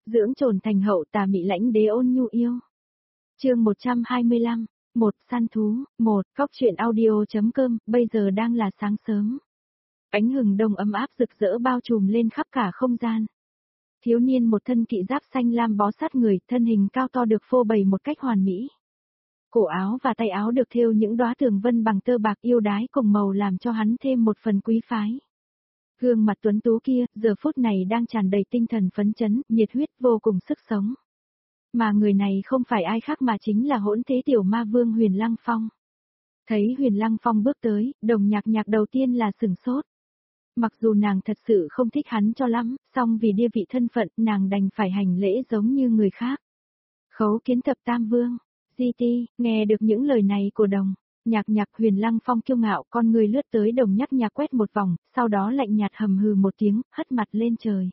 dưỡng trồn thành hậu tà mị lãnh đế ôn nhu yêu. Chương 125, một săn thú, một góc truyện audio.com, bây giờ đang là sáng sớm. Ánh hừng đông ấm áp rực rỡ bao trùm lên khắp cả không gian. Thiếu niên một thân kỵ giáp xanh lam bó sát người, thân hình cao to được phô bày một cách hoàn mỹ. Cổ áo và tay áo được thêu những đóa tường vân bằng tơ bạc yêu đái cùng màu làm cho hắn thêm một phần quý phái. Gương mặt tuấn tú kia, giờ phút này đang tràn đầy tinh thần phấn chấn, nhiệt huyết vô cùng sức sống. Mà người này không phải ai khác mà chính là hỗn thế tiểu ma vương Huyền Lăng Phong. Thấy Huyền Lăng Phong bước tới, Đồng Nhạc Nhạc đầu tiên là sửng sốt. Mặc dù nàng thật sự không thích hắn cho lắm, song vì địa vị thân phận, nàng đành phải hành lễ giống như người khác. Khấu kiến thập tam vương, GT, nghe được những lời này của Đồng Nhạc Nhạc, Huyền Lăng Phong kiêu ngạo, con người lướt tới Đồng Nhạc Nhạc quét một vòng, sau đó lạnh nhạt hầm hừ một tiếng, hất mặt lên trời.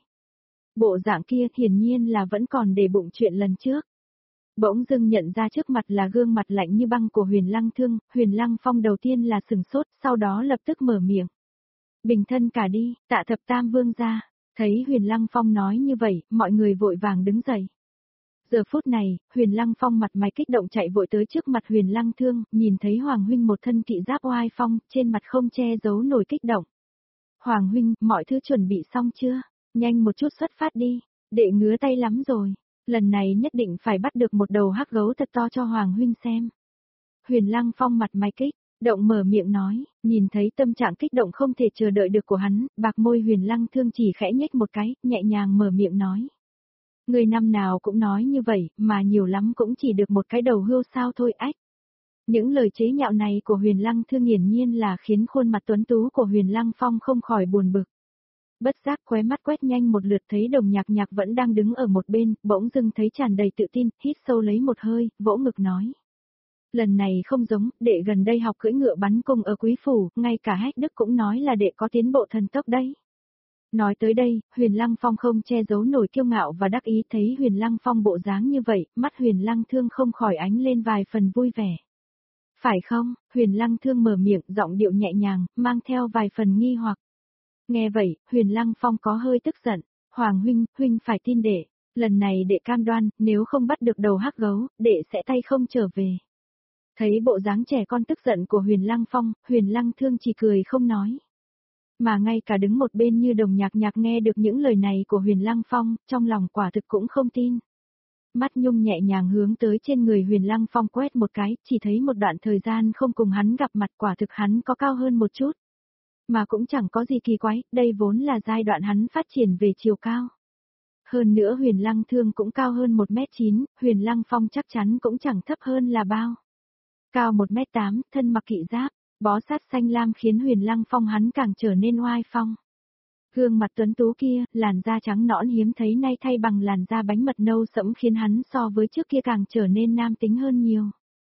Bộ dạng kia hiển nhiên là vẫn còn để bụng chuyện lần trước. Bỗng dưng nhận ra trước mặt là gương mặt lạnh như băng của Huyền Lăng Thương, Huyền Lăng Phong đầu tiên là sửng sốt, sau đó lập tức mở miệng. Bình thân cả đi, tạ thập tam vương ra. Thấy Huyền Lăng Phong nói như vậy, mọi người vội vàng đứng dậy. Giờ phút này, Huyền Lăng Phong mặt mày kích động chạy vội tới trước mặt Huyền Lăng Thương, nhìn thấy Hoàng huynh một thân kỵ giáp oai phong, trên mặt không che giấu nổi kích động. Hoàng huynh, mọi thứ chuẩn bị xong chưa? Nhanh một chút xuất phát đi, đệ ngứa tay lắm rồi. Lần này nhất định phải bắt được một đầu hắc gấu thật to cho Hoàng huynh xem. Huyền Lăng Phong mặt mày kích động mở miệng nói, nhìn thấy tâm trạng kích động không thể chờ đợi được của hắn, bạc môi Huyền Lăng Thương chỉ khẽ nhếch một cái, nhẹ nhàng mở miệng nói. Người năm nào cũng nói như vậy, mà nhiều lắm cũng chỉ được một cái đầu hươu sao thôi ách. Những lời chế nhạo này của Huyền Lăng Thương hiển nhiên là khiến khuôn mặt tuấn tú của Huyền Lăng Phong không khỏi buồn bực. Bất giác khóe mắt quét nhanh một lượt thấy Đồng Nhạc Nhạc vẫn đang đứng ở một bên, bỗng dưng thấy tràn đầy tự tin, hít sâu lấy một hơi, vỗ ngực nói. Lần này không giống, đệ gần đây học cưỡi ngựa bắn cung ở Quý Phủ, ngay cả Hách Đức cũng nói là đệ có tiến bộ thần tốc đấy. Nói tới đây, Huyền Lăng Phong không che giấu nổi kiêu ngạo và đắc ý, thấy Huyền Lăng Phong bộ dáng như vậy, mắt Huyền Lăng Thương không khỏi ánh lên vài phần vui vẻ. Phải không? Huyền Lăng Thương mở miệng, giọng điệu nhẹ nhàng, mang theo vài phần nghi hoặc. Nghe vậy, Huyền Lăng Phong có hơi tức giận. Hoàng huynh, huynh phải tin đệ. Lần này đệ cam đoan, nếu không bắt được đầu hắc gấu, đệ sẽ tay không trở về. Thấy bộ dáng trẻ con tức giận của Huyền Lăng Phong, Huyền Lăng Thương chỉ cười không nói. Mà ngay cả đứng một bên như Đồng Nhạc Nhạc nghe được những lời này của Huyền Lăng Phong, trong lòng quả thực cũng không tin. Mắt Nhung nhẹ nhàng hướng tới trên người Huyền Lăng Phong quét một cái, chỉ thấy một đoạn thời gian không cùng hắn gặp mặt, quả thực hắn có cao hơn một chút. Mà cũng chẳng có gì kỳ quái, đây vốn là giai đoạn hắn phát triển về chiều cao. Hơn nữa Huyền Lăng Thương cũng cao hơn 1m9, Huyền Lăng Phong chắc chắn cũng chẳng thấp hơn là bao. Cao 1m8, thân mặc kỵ giáp, bó sát xanh lam khiến Huyền Lăng Phong hắn càng trở nên oai phong. Gương mặt tuấn tú kia, làn da trắng nõn hiếm thấy nay thay bằng làn da bánh mật nâu sẫm khiến hắn so với trước kia càng trở nên nam tính hơn nhiều.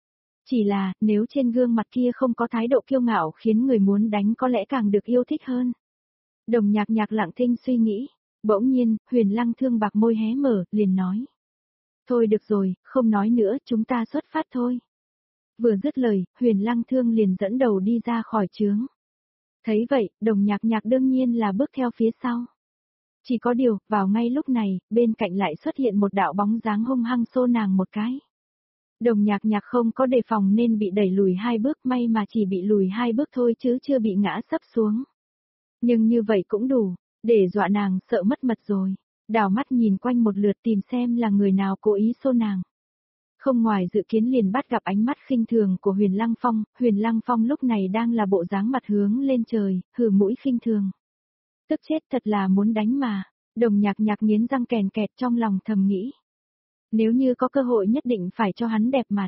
Chỉ là, nếu trên gương mặt kia không có thái độ kiêu ngạo khiến người muốn đánh có lẽ càng được yêu thích hơn. Đồng Nhạc Nhạc lặng thinh suy nghĩ. Bỗng nhiên, Huyền Lăng Thương bạc môi hé mở, liền nói. Thôi được rồi, không nói nữa, chúng ta xuất phát thôi. Vừa dứt lời, Huyền Lăng Thương liền dẫn đầu đi ra khỏi trướng. Thấy vậy, Đồng Nhạc Nhạc đương nhiên là bước theo phía sau. Chỉ có điều, vào ngay lúc này, bên cạnh lại xuất hiện một đạo bóng dáng hung hăng xô nàng một cái. Đồng Nhạc Nhạc không có đề phòng nên bị đẩy lùi 2 bước, may mà chỉ bị lùi 2 bước thôi chứ chưa bị ngã sấp xuống. Nhưng như vậy cũng đủ, để dọa nàng sợ mất mật rồi. Đảo mắt nhìn quanh một lượt tìm xem là người nào cố ý xô nàng. Không ngoài dự kiến liền bắt gặp ánh mắt khinh thường của Huyền Lăng Phong, Huyền Lăng Phong lúc này đang là bộ dáng mặt hướng lên trời, hừ mũi khinh thường. Tức chết thật là muốn đánh mà, Đồng Nhạc Nhạc nghiến răng kèn kẹt trong lòng thầm nghĩ. Nếu như có cơ hội nhất định phải cho hắn đẹp mặt.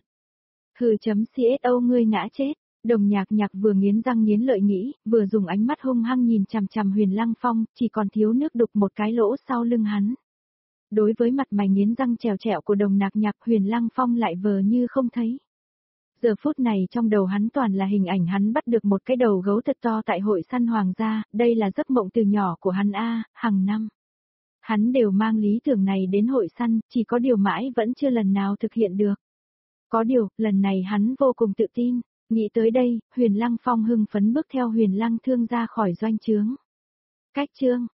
CSO ngươi ngã chết, Đồng Nhạc Nhạc vừa nghiến răng nghiến lợi nghĩ, vừa dùng ánh mắt hung hăng nhìn chằm chằm Huyền Lăng Phong, chỉ còn thiếu nước đục một cái lỗ sau lưng hắn. Đối với mặt mày nghiến răng trèo trẹo của Đồng Nhạc Nhạc, Huyền Lăng Phong lại vờ như không thấy. Giờ phút này trong đầu hắn toàn là hình ảnh hắn bắt được một cái đầu gấu thật to tại hội săn hoàng gia, đây là giấc mộng từ nhỏ của hắn hàng năm. Hắn đều mang lý tưởng này đến hội săn, chỉ có điều mãi vẫn chưa lần nào thực hiện được. Có điều, lần này hắn vô cùng tự tin, nghĩ tới đây, Huyền Lăng Phong hưng phấn bước theo Huyền Lăng Thương ra khỏi doanh trướng. Cách chương